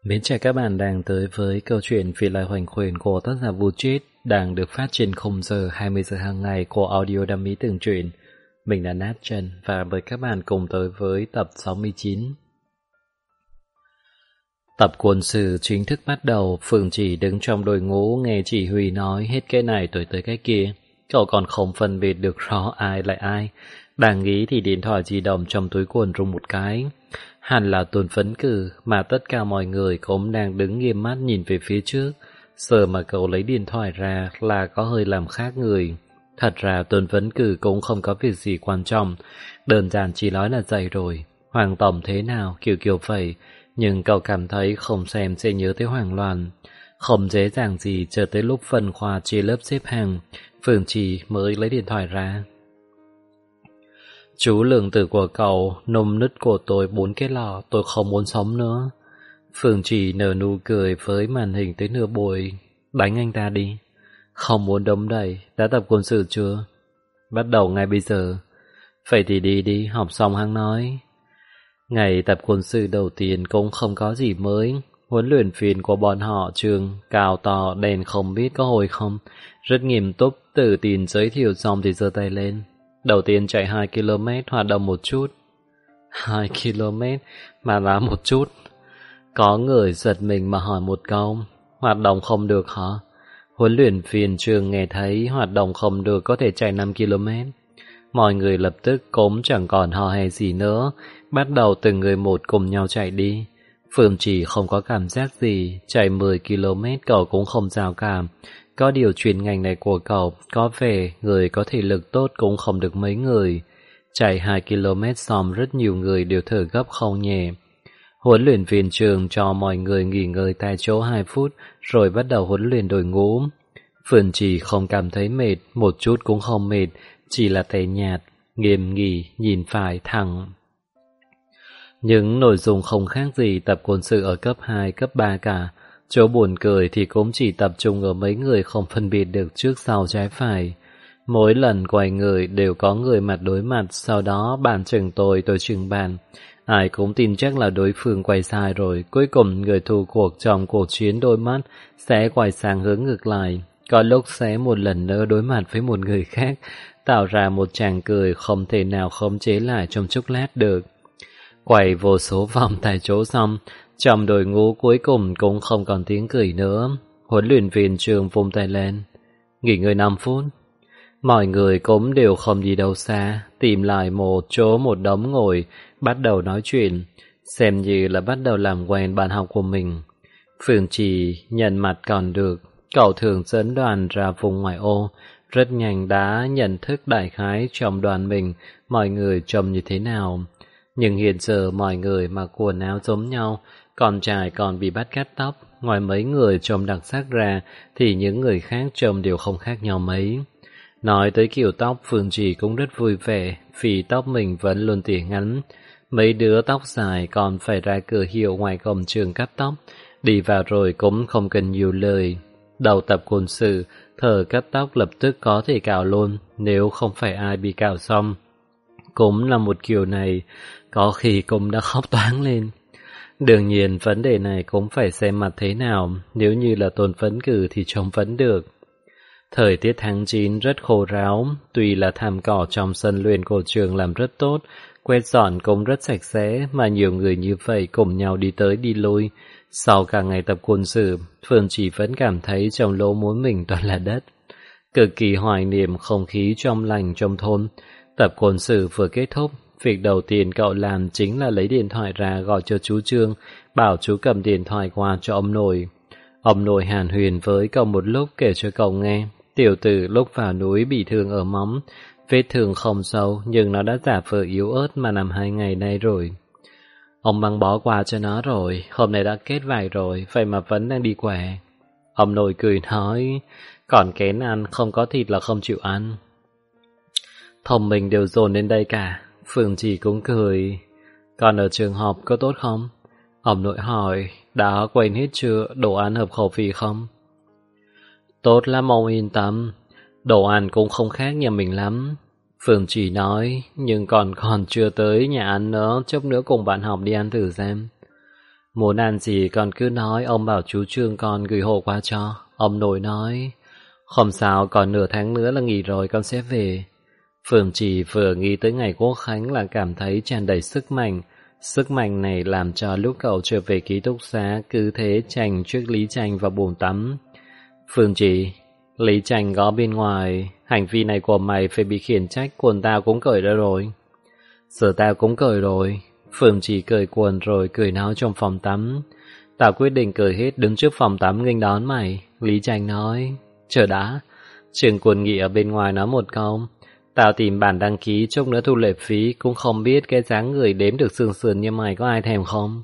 Mến chào các bạn đang tới với câu chuyện Vị Lai Hoành Khuyển của tác giả Vũ Trít đang được phát trên 0 giờ 20 giờ hàng ngày của Audio Đam Mỹ Tường Truyện. Mình là Nát Trần và mời các bạn cùng tới với tập 69. Tập quân sự chính thức bắt đầu. Phương Chỉ đứng trong đội ngũ nghe chỉ huy nói hết cái này tới cái kia. Cậu còn không phân biệt được rõ ai lại ai. Đang nghĩ thì điện thoại di động trong túi quần rung một cái. Hẳn là tuần phấn cử mà tất cả mọi người cũng đang đứng nghiêm mắt nhìn về phía trước. Giờ mà cậu lấy điện thoại ra là có hơi làm khác người. Thật ra tuần phấn cử cũng không có việc gì quan trọng. Đơn giản chỉ nói là dậy rồi. Hoàng tổng thế nào kiểu vậy. Nhưng cậu cảm thấy không xem sẽ nhớ tới Hoàng Loan. Không dễ dàng gì chờ tới lúc phân khoa chia lớp xếp hàng, Phương Chỉ mới lấy điện thoại ra. Chú lượng tử của cậu nôm nứt của tôi 4 cái lọ, tôi không muốn sống nữa. Phương Chỉ nở nụ cười với màn hình tới nửa buổi. Đánh anh ta đi. Không muốn đấm đẩy. Đã tập quân sự chưa? Bắt đầu ngay bây giờ. Vậy thì đi, học xong hăng nói. Ngày tập quân sự đầu tiên cũng không có gì mới. Huấn luyện viên của bọn họ trường cao to đèn không biết có hồi không. Rất nghiêm túc, tự tin giới thiệu xong thì giơ tay lên. Đầu tiên chạy 2 km hoạt động một chút. 2 km mà là một chút. Có người giật mình mà hỏi một câu. Hoạt động không được hả? Huấn luyện viên trường nghe thấy hoạt động không được có thể chạy 5 km. Mọi người lập tức cũng chẳng còn hò hè gì nữa. Bắt đầu từng người một cùng nhau chạy đi. Phương Chỉ không có cảm giác gì. Chạy 10 km cậu cũng không sao cả. Có điều chuyên ngành này của cậu có vẻ người có thể lực tốt cũng không được mấy người. Chạy 2 km xong rất nhiều người đều thở gấp không nhẹ. Huấn luyện viên trường cho mọi người nghỉ ngơi tại chỗ 2 phút rồi bắt đầu huấn luyện đội ngũ. Phương Chỉ không cảm thấy mệt, một chút cũng không mệt, chỉ là tẻ nhạt, nghiêm nghị, nhìn phải thẳng. Những nội dung không khác gì tập quân sự ở cấp 2, cấp 3 cả. Chỗ buồn cười thì cũng chỉ tập trung ở mấy người không phân biệt được trước sau trái phải. Mỗi lần quay người đều có người mặt đối mặt, sau đó bạn chừng tôi chừng bạn. Ai cũng tin chắc là đối phương quay sai rồi, cuối cùng người thua cuộc trong cuộc chiến đôi mắt sẽ quay sang hướng ngược lại. Có lúc sẽ một lần nữa đối mặt với một người khác, tạo ra một tràng cười không thể nào khống chế lại trong chốc lát được. Quay vô số vòng tại chỗ xong, trong đội ngũ cuối cùng cũng không còn tiếng cười nữa. Huấn luyện viên trường vung tay lên. Nghỉ ngơi 5 phút. Mọi người cũng đều không đi đâu xa, tìm lại một chỗ một đống ngồi, bắt đầu nói chuyện, xem như là bắt đầu làm quen bạn học của mình. Phương Chỉ nhận mặt còn được, cậu thường dẫn đoàn ra vùng ngoại ô, rất nhanh đã nhận thức đại khái trong đoàn mình mọi người trông như thế nào. Nhưng hiện giờ mọi người mặc quần áo giống nhau, con trai còn bị bắt cắt tóc, ngoài mấy người trông đặc sắc ra thì những người khác trông đều không khác nhau mấy. Nói tới kiểu tóc, Phương Chỉ cũng rất vui vẻ vì tóc mình vẫn luôn tỉa ngắn. Mấy đứa tóc dài còn phải ra cửa hiệu ngoài cổng trường cắt tóc, đi vào rồi cũng không cần nhiều lời. Đầu tập quân sự, thợ cắt tóc lập tức có thể cạo luôn, nếu không phải ai bị cạo xong. Cũng là một kiểu này, có khi cũng đã khóc toáng lên. Đương nhiên vấn đề này cũng phải xem mặt thế nào, nếu như là Tôn phấn cử thì trông vẫn được. Thời tiết tháng 9 rất khô ráo, tuy là thảm cỏ trong sân luyện của trường làm rất tốt, quét dọn cũng rất sạch sẽ, mà nhiều người như vậy cùng nhau đi tới đi lui. Sau cả ngày tập quân sự, Phương Chỉ vẫn cảm thấy trong lỗ mũi mình toàn là đất. Cực kỳ hoài niệm không khí trong lành trong thôn. Tập quân sự vừa kết thúc, việc đầu tiên cậu làm chính là lấy điện thoại ra gọi cho chú Trương, bảo chú cầm điện thoại qua cho ông nội. Ông nội hàn huyền với cậu một lúc kể cho cậu nghe. Tiểu tử lúc vào núi bị thương ở móng, vết thương không sâu nhưng nó đã giả vờ yếu ớt mà nằm 2 ngày nay rồi. Ông băng bó qua cho nó rồi, hôm nay đã kết vải rồi, vậy mà vẫn đang đi què. Ông nội cười nói, còn kén ăn, không có thịt là không chịu ăn. Thông minh đều dồn đến đây cả. Phương Chỉ cũng cười. Còn ở trường học có tốt không? Ông nội hỏi, đã quên hết chưa, đồ ăn hợp khẩu vị không? Tốt lắm ông yên tâm, đồ ăn cũng không khác nhà mình lắm. Phương Chỉ nói, nhưng còn chưa tới nhà ăn nữa, chốc nữa cùng bạn học đi ăn thử xem. Muốn ăn gì con cứ nói, ông bảo chú Trương con gửi hộ qua cho. Ông nội nói, không sao, còn nửa tháng nữa là nghỉ rồi con sẽ về. Phương Trì vừa nghĩ tới ngày Quốc Khánh là cảm thấy tràn đầy sức mạnh. Sức mạnh này làm cho lúc cậu trở về ký túc xá cứ thế chành trước Lý Tranh vào bồn tắm. Phương Trì, Lý Tranh gõ bên ngoài, hành vi này của mày phải bị khiển trách, quần tao cũng cởi ra rồi. Giờ tao cũng cởi rồi. Phương Trì cởi quần rồi cười nói trong phòng tắm. Tao quyết định cởi hết đứng trước phòng tắm nghênh đón mày. Lý Tranh nói, chờ đã. Trường Quân Nghị ở bên ngoài nói một câu, tao tìm bản đăng ký chốc nữa thu lệ phí, cũng không biết cái dáng người đếm được sườn sườn như mày có ai thèm không.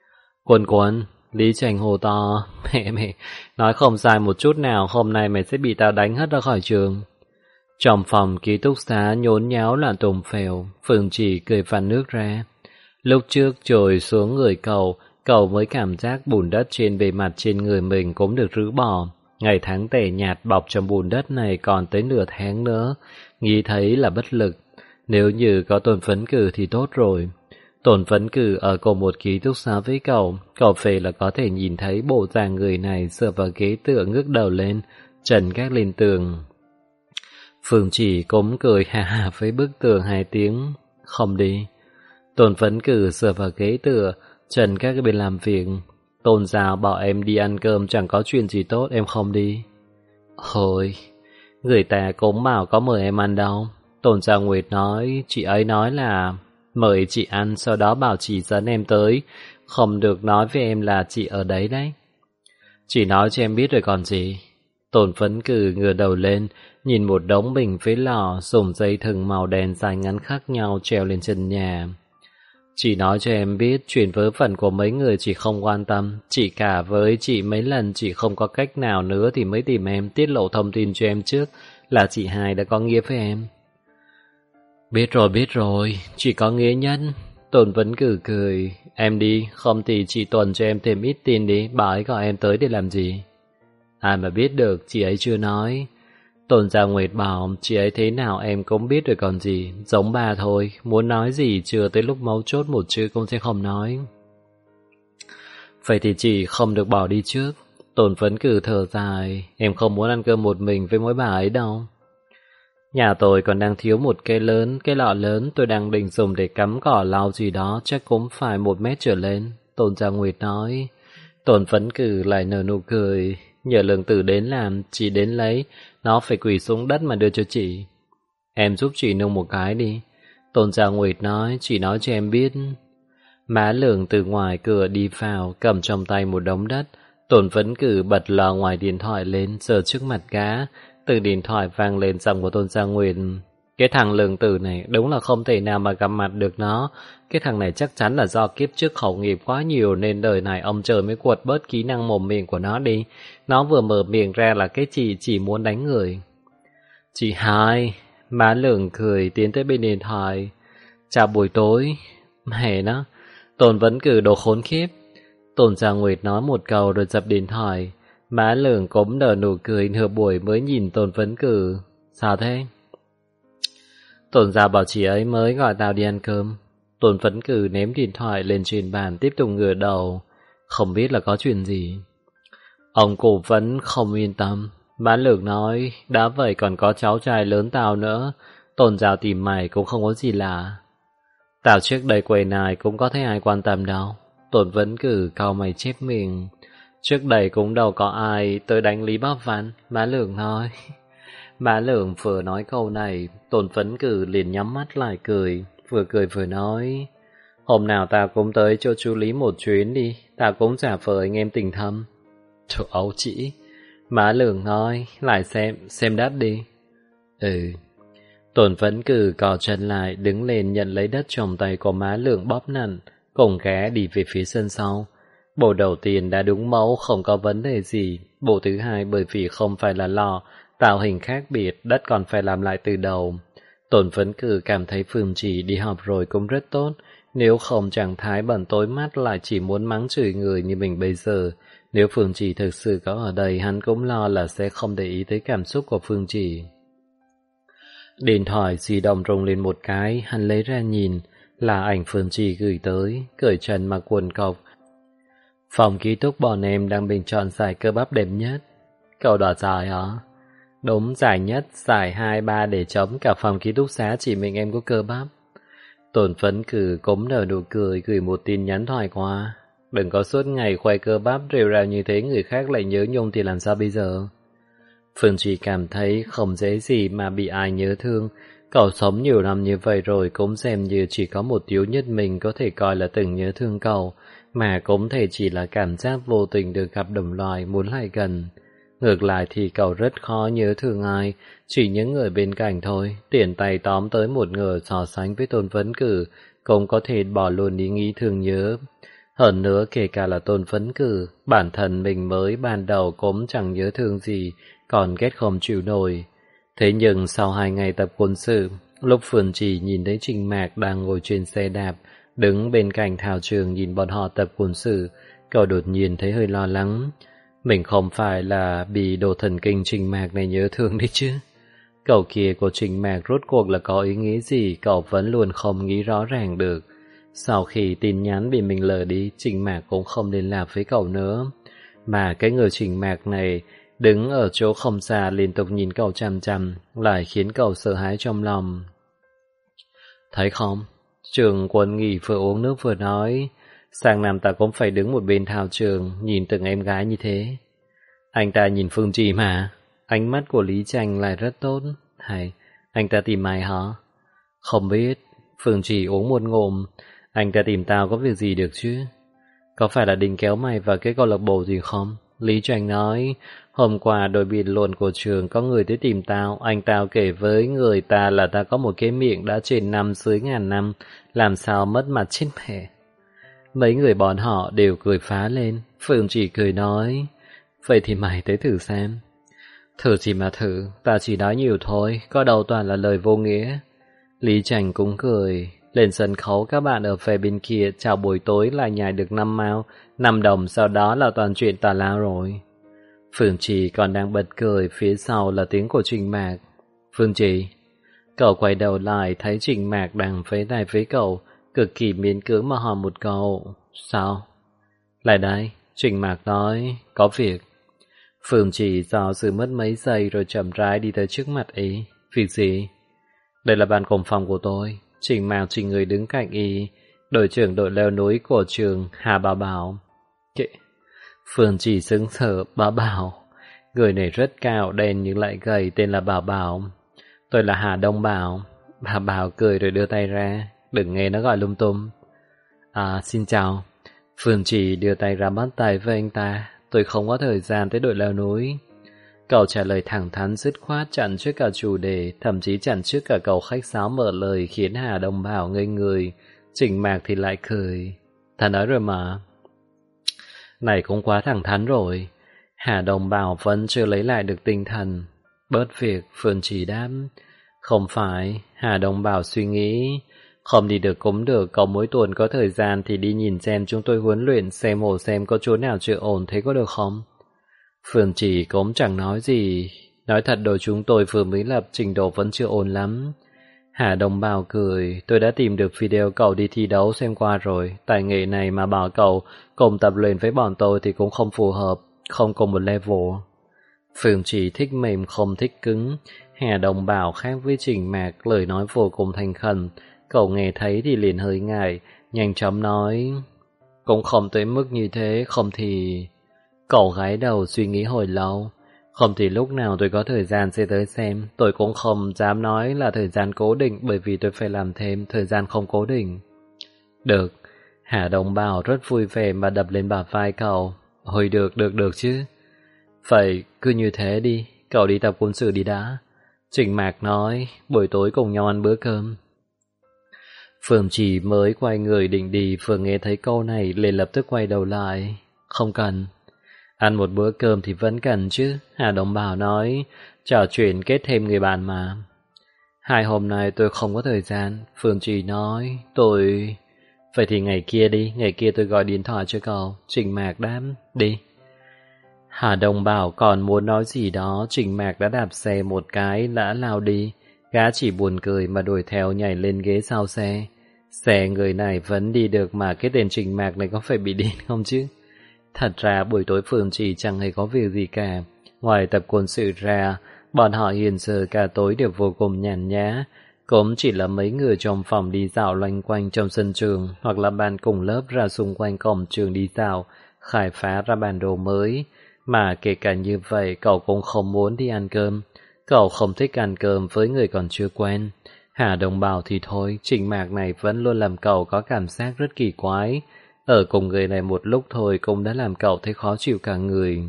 Quân, Lý Tranh hồ to, mẹ, nói không sai một chút nào, hôm nay mày sẽ bị tao đánh hết ra khỏi trường. Trong phòng ký túc xá nhốn nháo là tùng phèo, Phương Trì cười phàn nước ra. Lúc trước trồi xuống người cậu mới cảm giác bùn đất trên bề mặt trên người mình cũng được rũ bỏ. Ngày tháng tẻ nhạt bọc trong bùn đất này còn tới nửa tháng nữa, nghĩ thấy là bất lực. Nếu như có Tôn Phấn Cử thì tốt rồi. Tôn Phấn Cử ở cùng một ký túc xá với cậu phê là có thể nhìn thấy bộ dạng người này dựa vào ghế tựa ngước đầu lên, trần gác lên tường. Phương Chỉ cũng cười hà hà với bức tường 2 tiếng, không đi. Tôn Phấn Cử dựa vào ghế tựa, trần các bên làm việc. Tôn Giáo bảo em đi ăn cơm chẳng có chuyện gì tốt, em không đi. Hồi, người ta cũng bảo có mời em ăn đâu. Tôn Gia Nguyệt nói, chị ấy nói là mời chị ăn, sau đó bảo chị dẫn em tới, không được nói với em là chị ở đấy đấy. Chị nói cho em biết rồi còn gì. Tôn Phấn Cử ngửa đầu lên, nhìn một đống bình phế lò dùng dây thừng màu đen dài ngắn khác nhau treo lên chân nhà. Chị nói cho em biết chuyện vớ vẩn của mấy người chị không quan tâm. Chị cả với chị mấy lần chị không có cách nào nữa thì mới tìm em, tiết lộ thông tin cho em trước là chị hai đã có nghĩa với em. Biết rồi, chị có nghĩa nhân. Tôn Vấn Cử cười. Em đi, không thì chị Tuần cho em thêm ít tin đi, bà ấy gọi em tới để làm gì. Ai mà biết được, chị ấy chưa nói. Tôn Gia Nguyệt bảo chị ấy thế nào em cũng biết rồi còn gì, giống bà thôi, muốn nói gì chưa tới lúc mấu chốt một chữ cũng sẽ không nói. Vậy thì chị không được bỏ đi trước. Tôn Phấn Cử thở dài, em không muốn ăn cơm một mình với mỗi bà ấy đâu. Nhà tôi còn đang thiếu một cái lọ lớn tôi đang định dùng để cắm cỏ lau gì đó, chắc cũng phải 1 mét trở lên. Tôn Gia Nguyệt nói. Tôn Phấn Cử lại nở nụ cười, nhờ Lượng Tử đến làm, chị đến lấy, nó phải quỳ xuống đất mà đưa cho chị. Em giúp chị nung một cái đi. Tôn Gia Nguyệt nói, chị nói cho em biết. Má Lượng từ ngoài cửa đi vào, cầm trong tay một đống đất. Tôn Phấn Cử bật lò ngoài điện thoại lên, giơ trước mặt gã. Từ điện thoại vang lên giọng của Tôn Gia Nguyệt. Cái thằng Lượng Tử này đúng là không thể nào mà gặp mặt được nó. Cái thằng này chắc chắn là do kiếp trước khẩu nghiệp quá nhiều nên đời này ông trời mới quật bớt kỹ năng mồm miệng của nó đi. Nó vừa mở miệng ra là cái chị chỉ muốn đánh người. Chị hai, má Lượng cười tiến tới bên điện thoại. Chào buổi tối. Mẹ nó, Tôn Vấn Cử đồ khốn khiếp. Tôn Gia Nguyệt nói một câu rồi dập điện thoại. Má Lượng cũng nở nụ cười nửa buổi mới nhìn Tôn Vấn Cử. Sao thế? Tôn Gia bảo chị ấy mới gọi tao đi ăn cơm. Tôn Phấn Cử ném điện thoại lên trên bàn tiếp tục ngửa đầu. Không biết là có chuyện gì. Ông Cổ vẫn không yên tâm. Má Lượng nói, đã vậy còn có cháu trai lớn tao nữa. Tôn Gia tìm mày cũng không có gì lạ. Tao trước đây quầy này cũng có thấy ai quan tâm đâu. Tôn Phấn Cử cau mày chép miệng. Trước đây cũng đâu có ai tới đánh Lý Bác Văn. Má Lượng nói. Má Lượng vừa nói câu này, Tôn Phấn Cử liền nhắm mắt lại cười vừa nói. Hôm nào tao cũng tới cho chú Lý một chuyến đi, tao cũng giả vờ anh em tình thâm. Trời ấu chỉ. Má Lượng nói, lại xem đất đi. Ừ. Tôn Phấn Cử cò chân lại, đứng lên nhận lấy đất trong tay của má Lượng bóp nặn, cùng ghé đi về phía sân sau. Bộ đầu tiên đã đúng mẫu, không có vấn đề gì. Bộ thứ hai bởi vì không phải là lò, tạo hình khác biệt, đất còn phải làm lại từ đầu. Tôn Phấn Cử cảm thấy Phương Chỉ đi học rồi cũng rất tốt, nếu không trạng thái bẩn tối mắt lại chỉ muốn mắng chửi người như mình bây giờ. Nếu Phương Chỉ thực sự có ở đây, hắn cũng lo là sẽ không để ý tới cảm xúc của Phương Chỉ. Điện thoại di động rung lên một cái, hắn lấy ra nhìn, là ảnh Phương Chỉ gửi tới, cởi trần mặc quần cộc. Phòng ký túc bọn em đang bình chọn giải cơ bắp đẹp nhất. Cậu đoạt giải hả? Đúng, giải nhất, giải 2, 3 để chấm cả phòng ký túc xá chỉ mình em có cơ bắp. Tổn phấn cử cốm nở nụ cười gửi một tin nhắn thoại qua. Đừng có suốt ngày khoe cơ bắp rêu rao như thế người khác lại nhớ nhung thì làm sao bây giờ? Phương chỉ cảm thấy không dễ gì mà bị ai nhớ thương. Cậu sống nhiều năm như vậy rồi cũng xem như chỉ có một yếu nhất mình có thể coi là từng nhớ thương cậu, mà cũng thể chỉ là cảm giác vô tình được gặp đồng loại muốn lại gần. Ngược lại thì cậu rất khó nhớ thương ai, chỉ những người bên cạnh thôi, tiện tay tóm tới một người so sánh với Tôn Phấn Cử, cũng có thể bỏ luôn ý nghĩ thương nhớ. Hơn nữa kể cả là Tôn Phấn Cử, bản thân mình mới ban đầu cũng chẳng nhớ thương gì, còn ghét không chịu nổi. Thế nhưng sau 2 ngày tập quân sự, lúc Phương Trì nhìn thấy Trình Mạc đang ngồi trên xe đạp, đứng bên cạnh thao trường nhìn bọn họ tập quân sự, cậu đột nhiên thấy hơi lo lắng. Mình không phải là bị đồ thần kinh Trình Mạc này nhớ thương đấy chứ. Cậu kia của Trình Mạc rốt cuộc là có ý nghĩ gì cậu vẫn luôn không nghĩ rõ ràng được. Sau khi tin nhắn bị mình lờ đi, Trình Mạc cũng không liên lạc với cậu nữa. Mà cái người Trình Mạc này đứng ở chỗ không xa liên tục nhìn cậu chằm chằm, lại khiến cậu sợ hãi trong lòng. Thấy không? Trường Quân nghỉ vừa uống nước vừa nói, sang năm ta cũng phải đứng một bên thao trường, nhìn từng em gái như thế. Anh ta nhìn Phương Trì mà, ánh mắt của Lý Tranh lại rất tốt. Hay, anh ta tìm mày hả? Không biết, Phương Trì uống một ngụm, anh ta tìm tao có việc gì được chứ? Có phải là định kéo mày vào cái câu lạc bộ gì không? Lý Tranh nói, hôm qua đội biện luận của trường có người tới tìm tao, anh tao kể với người ta là ta có một cái miệng đã trên năm dưới ngàn năm, làm sao mất mặt chết mẹ. Mấy người bọn họ đều cười phá lên, Phương chỉ cười nói, vậy thì mày tới thử xem. Thử gì mà thử, ta chỉ nói nhiều thôi, có đâu toàn là lời vô nghĩa. Lý Tranh cũng cười, lên sân khấu các bạn ở phe bên kia chào buổi tối là nhảy được 5 mao, 5 đồng sau đó là toàn chuyện tào lao rồi. Phương Trì còn đang bật cười, phía sau là tiếng của Trình Mạc. Phương Trì. Cậu quay đầu lại thấy Trình Mạc đang vẫy tay với cậu, cực kỳ miễn cưỡng mà hỏi một câu. Sao? Lại đây, Trình Mạc nói, có việc. Phương Trì do dự mất mấy giây rồi chậm rãi đi tới trước mặt ý. Việc gì? Đây là ban cùng phòng của tôi. Trình Mạc chỉ người đứng cạnh y, đội trưởng đội leo núi của trường Hà Bảo Bảo. Kệ. Phương Trì sững sờ. Bảo Bảo. Người này rất cao, đen nhưng lại gầy, tên là Bảo Bảo. Tôi là Hà Đông Bảo. Bảo Bảo cười rồi đưa tay ra. Đừng nghe nó gọi lung tung. Xin chào. Phương Trì đưa tay ra bắt tay với anh ta. Tôi không có thời gian tới đội leo núi. Cậu trả lời thẳng thắn dứt khoát, chặn trước cả chủ đề, thậm chí chặn trước cả cậu khách sáo mở lời, khiến Hà Đông Bảo ngây người. Trình Mạc thì lại cười. Ta nói rồi mà. Này cũng quá thẳng thắn rồi. Hà Đông Bảo vẫn chưa lấy lại được tinh thần. Bớt việc, Phương Trì đáp. Không phải, Hà Đông Bảo suy nghĩ. Không đi được cũng được, cậu mỗi tuần có thời gian thì đi nhìn xem chúng tôi huấn luyện, xem hồ xem có chỗ nào chưa ổn, thế có được không? Phương Trì cũng chẳng nói gì. Nói thật đội chúng tôi vừa mới lập, trình độ vẫn chưa ổn lắm. Hà Đông Bảo cười. Tôi đã tìm được video cậu đi thi đấu xem qua rồi. Tài nghệ này mà bảo cậu cùng tập luyện với bọn tôi thì cũng không phù hợp, không cùng một level. Phương Trì thích mềm không thích cứng. Hà Đông Bảo khác với Trình Mạc, lời nói vô cùng thành khẩn. Cậu nghe thấy thì liền hơi ngại, nhanh chóng nói. Cũng không tới mức như thế, không thì... Cậu gái đầu suy nghĩ hồi lâu. Không thì lúc nào tôi có thời gian sẽ tới xem. Tôi cũng không dám nói là thời gian cố định, bởi vì tôi phải làm thêm, thời gian không cố định. Được. Hà Đông Bảo rất vui vẻ mà đập lên bả vai cậu. Hồi được chứ. Vậy cứ như thế đi, cậu đi tập quân sự đi đã. Trình Mạc nói, buổi tối cùng nhau ăn bữa cơm. Phương Trì mới quay người định đi, vừa nghe thấy câu này liền lập tức quay đầu lại. Không cần. Ăn một bữa cơm thì vẫn cần chứ, Hà Đông Bảo nói, trò chuyện kết thêm người bạn mà. 2 hôm nay tôi không có thời gian, Phương Trì nói, tôi... Vậy thì ngày kia đi, ngày kia tôi gọi điện thoại cho cậu. Trình Mạc đáp, đi. Hà Đông Bảo còn muốn nói gì đó, Trình Mạc đã đạp xe một cái, đã lao đi. Gã chỉ buồn cười mà đuổi theo nhảy lên ghế sau xe. Xe người này vẫn đi được mà cái tên Trình Mạc này có phải bị điên không chứ? Thật ra buổi tối Phương Trì chẳng hề có việc gì cả. Ngoài tập quân sự ra, bọn họ hiện giờ cả tối đều vô cùng nhàn nhã. Cũng chỉ là mấy người trong phòng đi dạo loanh quanh trong sân trường, hoặc là bạn cùng lớp ra xung quanh cổng trường đi dạo, khai phá ra bản đồ mới. Mà kể cả như vậy, cậu cũng không muốn đi ăn cơm. Cậu không thích ăn cơm với người còn chưa quen. Hà Đồng bảo thì thôi, Trình Mạc này vẫn luôn làm cậu có cảm giác rất kỳ quái. Ở cùng người này một lúc thôi cũng đã làm cậu thấy khó chịu cả người.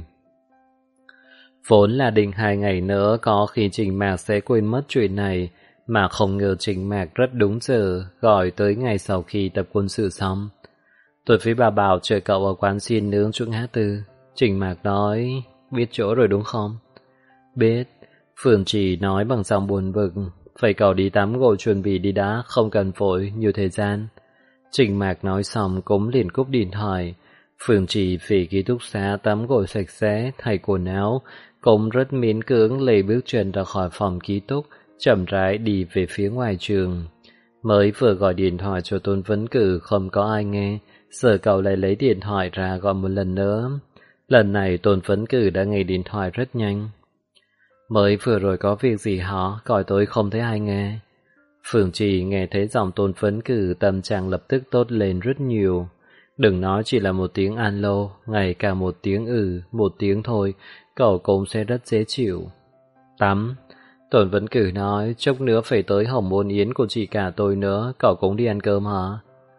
Vốn là định 2 ngày nữa có khi Trình Mạc sẽ quên mất chuyện này, mà không ngờ Trình Mạc rất đúng giờ, gọi tới ngày sau khi tập quân sự xong. Tôi với bà bảo chờ cậu ở quán xiên nướng chỗ ngã tư. Trình Mạc nói, biết chỗ rồi đúng không? Biết. Phương Trì nói bằng giọng buồn bực, phải cậu đi tắm gội chuẩn bị đi đã, không cần vội, nhiều thời gian. Trình Mạc nói xong cũng liền cúp điện thoại. Phương Trì về ký túc xá tắm gội sạch sẽ, thay quần áo, cũng rất miễn cưỡng lê bước chân ra khỏi phòng ký túc, chậm rãi đi về phía ngoài trường. Mới vừa gọi điện thoại cho Tôn Vấn Cử không có ai nghe, giờ cậu lại lấy điện thoại ra gọi một lần nữa. Lần này Tôn Vấn Cử đã nghe điện thoại rất nhanh. Mới vừa rồi có việc gì hả? Gọi tôi không thấy ai nghe. Phương Trì nghe thấy giọng Tôn Vấn Cử, tâm trạng lập tức tốt lên rất nhiều. Đừng nói chỉ là một tiếng alo, ngay cả một tiếng một tiếng thôi, cậu cũng sẽ rất dễ chịu. Tắm. Tôn Vấn Cử nói, chốc nữa phải tới hồng môn yến của chị cả tôi nữa, cậu cũng đi ăn cơm hả?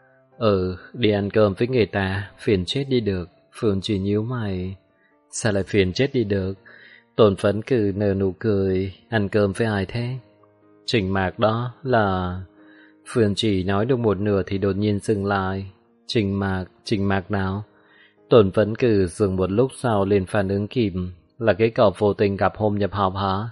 Đi ăn cơm với người ta, phiền chết đi được. Phương Trì nhíu mày. Sao lại phiền chết đi được? Tôn Vấn Cử nở nụ cười, ăn cơm với ai thế? Trình Mạc đó là... Phương Trì nói được một nửa thì đột nhiên dừng lại. Trình Mạc nào? Tôn Vấn Cử dừng một lúc sau liền phản ứng kịp, là cái cậu vô tình gặp hôm nhập học hả?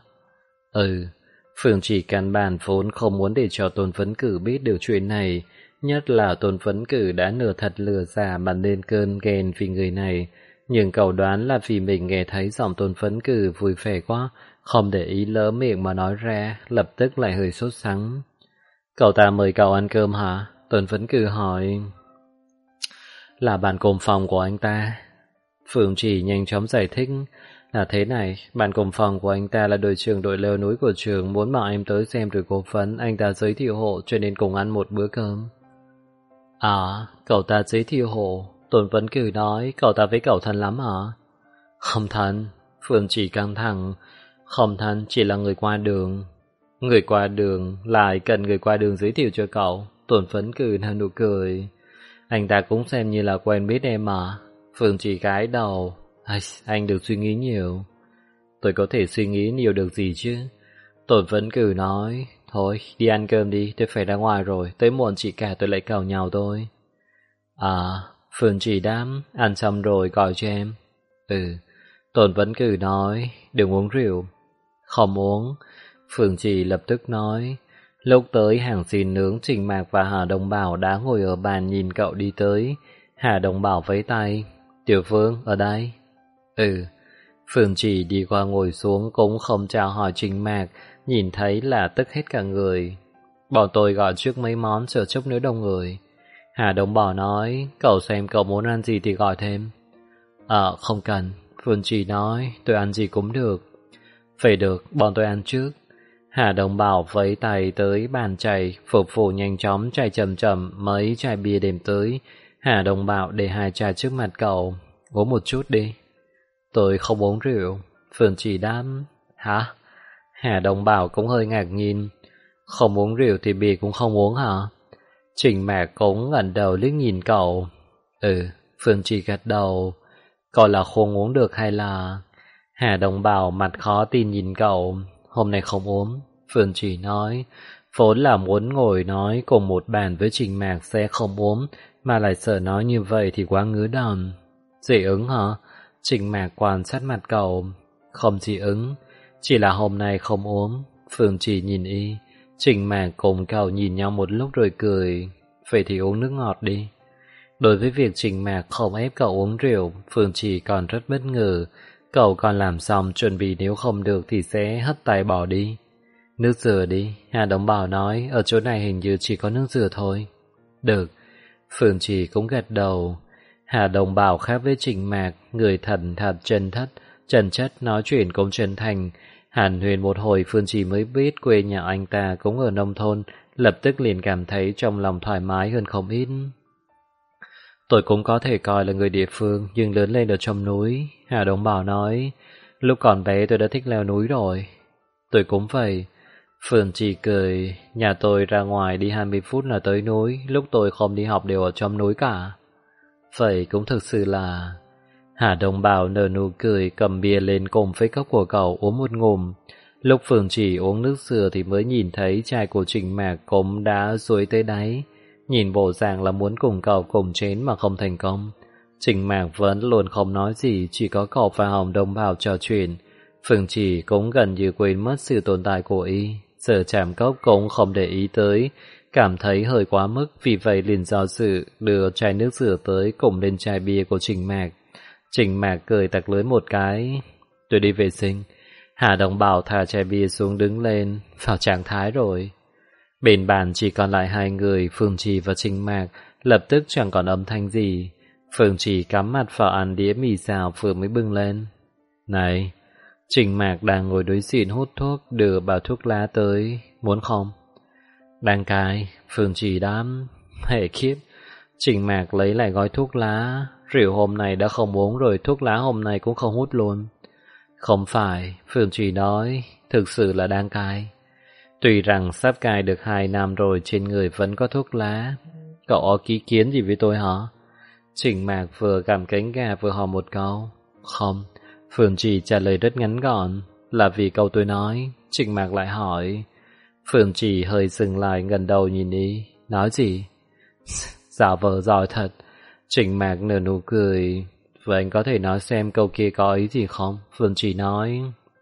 Phương Trì căn bản vốn không muốn để cho Tôn Vấn Cử biết được chuyện này, nhất là Tôn Vấn Cử đã nửa thật lừa giả mà lên cơn ghen vì người này, nhưng cậu đoán là vì mình nghe thấy giọng Tôn Vấn Cử vui vẻ quá, không để ý lỡ miệng mà nói ra, lập tức lại hơi sốt sắng. Cậu ta mời cậu ăn cơm hả? Tôn Vấn Cử hỏi. Là bạn cùng phòng của anh ta. Phương Trì nhanh chóng giải thích. Là thế này, bạn cùng phòng của anh ta là đội trưởng đội leo núi của trường, muốn bảo em tới xem rồi cố vấn, anh ta giới thiệu hộ cho nên cùng ăn một bữa cơm. À, cậu ta giới thiệu hộ. Tôn Vấn Cử nói, cậu ta với cậu thân lắm hả? Không thân. Phương Trì căng thẳng. Không thân, chỉ là người qua đường. Người qua đường, lại cần người qua đường giới thiệu cho cậu. Tôn Vấn Cử nở nụ cười. Anh ta cũng xem như là quen biết em mà. Phương Trì gái đầu. Anh được suy nghĩ nhiều. Tôi có thể suy nghĩ nhiều được gì chứ? Tôn Vấn Cử nói, thôi đi ăn cơm đi, tôi phải ra ngoài rồi, tới muộn chị cả tôi lại cào nhau thôi. À, Phương Trì đáp, ăn xong rồi gọi cho em. Tôn Vấn Cử nói, đừng uống rượu. Không uống. Phương Trì lập tức nói. Lúc tới hàng xin nướng, Trình Mạc và Hà Đông Bảo đã ngồi ở bàn nhìn cậu đi tới. Hà Đông Bảo vẫy tay. Tiểu Phương, ở đây. Phương Trì đi qua ngồi xuống cũng không chào hỏi Trình Mạc, nhìn thấy là tức hết cả người. Bọn tôi gọi trước mấy món, chờ chốc nữa đông người. Hà Đông Bảo nói, cậu xem cậu muốn ăn gì thì gọi thêm. Không cần. Phương Trì nói, tôi ăn gì cũng được. Phải được, bọn tôi ăn trước. Hà Đông Bảo vẫy tay tới bàn chày, phục vụ nhanh chóng chày chậm chậm mấy chai bia đem tới. Hà Đông Bảo để 2 chai trước mặt cậu. Uống một chút đi. Tôi không uống rượu. Phương Trì đáp. Hả? Hà Đông Bảo cũng hơi ngạc nhiên. Không uống rượu thì bia cũng không uống hả? Trình Mạc cũng ngẩng đầu liếc nhìn cậu. Phương Trì gật đầu. Cậu là không uống được hay là... Hà Đông Bảo mặt khó tin nhìn cậu. Hôm nay không uống. Phương Trì nói. Vốn là muốn ngồi nói cùng một bàn với Trình Mạc sẽ không uống, mà lại sợ nói như vậy thì quá ngứa đòn. Dị ứng hả? Trình Mạc quan sát mặt cậu. Không dị ứng, chỉ là hôm nay không uống. Phương Trì nhìn y. Trình Mạc cùng cậu nhìn nhau một lúc rồi cười. Vậy thì uống nước ngọt đi. Đối với việc Trình Mạc không ép cậu uống rượu, Phương Trì còn rất bất ngờ. Cậu còn làm xong chuẩn bị nếu không được thì sẽ hất tay bỏ đi. Nước dừa đi. Hà Đông Bảo nói, ở chỗ này hình như chỉ có nước dừa thôi. Được. Phương Trì cũng gật đầu. Hà Đồng Bảo khác với Trình Mạc, người thần thật chân chất nói chuyện cũng chân thành. Hàn Huyền một hồi Phương Trì mới biết quê nhà anh ta cũng ở nông thôn, lập tức liền cảm thấy trong lòng thoải mái hơn không ít. Tôi cũng có thể coi là người địa phương, nhưng lớn lên ở trong núi. Hà Đồng Bảo nói, lúc còn bé tôi đã thích leo núi rồi. Tôi cũng vậy. Phương Trì cười, nhà tôi ra ngoài đi 20 phút là tới núi, lúc tôi không đi học đều ở trong núi cả. Vậy cũng thực sự là... Hà Đồng Bảo nở nụ cười, cầm bia lên cùng với cốc của cậu uống một ngụm. Lúc Phương Trì uống nước dừa thì mới nhìn thấy chai của Trình Mạc cũng đã xuôi tới đáy. Nhìn bộ dạng là muốn cùng cậu cùng chén mà không thành công. Trình Mạc vẫn luôn không nói gì, chỉ có cậu và Hồng Đồng Bảo trò chuyện. Phương Trì cũng gần như quên mất sự tồn tại của y. Giờ chạm cốc cũng không để ý tới, cảm thấy hơi quá mức, vì vậy liền do dự đưa chai nước dừa tới cùng lên chai bia của Trình Mạc. Trình Mạc cười tặc lưỡi một cái. Tôi đi vệ sinh. Hà Đồng Bảo thả chai bia xuống đứng lên, vào trạng thái rồi. Bên bàn chỉ còn lại hai người, Phương Trì và Trình Mạc, lập tức chẳng còn âm thanh gì. Phương Trì cắm mặt vào ăn đĩa mì xào vừa mới bưng lên. Này, Trình Mạc đang ngồi đối diện hút thuốc, đưa bao thuốc lá tới, muốn không? Đang cài, Phương Trì đám. Hệ khiếp, Trình Mạc lấy lại gói thuốc lá. Rượu hôm nay đã không uống rồi, thuốc lá hôm nay cũng không hút luôn. Không phải, Phương Trì nói, thực sự là đang cai. Tuy rằng sắp cai được 2 năm rồi, trên người vẫn có thuốc lá. Cậu có ý kiến gì với tôi hả? Trình Mạc vừa gặm cánh gà vừa hỏi một câu. Không, Phương Trì trả lời rất ngắn gọn. Là vì câu tôi nói. Trình Mạc lại hỏi. Phương Trì hơi dừng lại, ngẩng đầu nhìn đi. Nói gì? Giả vờ giỏi thật. Trình Mạc nở nụ cười. Vậy anh có thể nói xem câu kia có ý gì không? Phương Trì nói.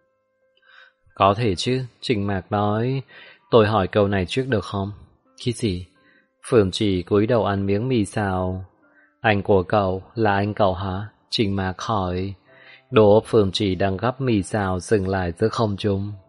Có thể chứ, Trình Mạc nói. Tôi hỏi câu này trước được không? Cái gì? Phương Trì cúi đầu ăn miếng mì xào. Anh của cậu là anh cậu hả? Trình Mạc hỏi. Đỗ Phương Trì đang gắp mì xào dừng lại giữa không trung.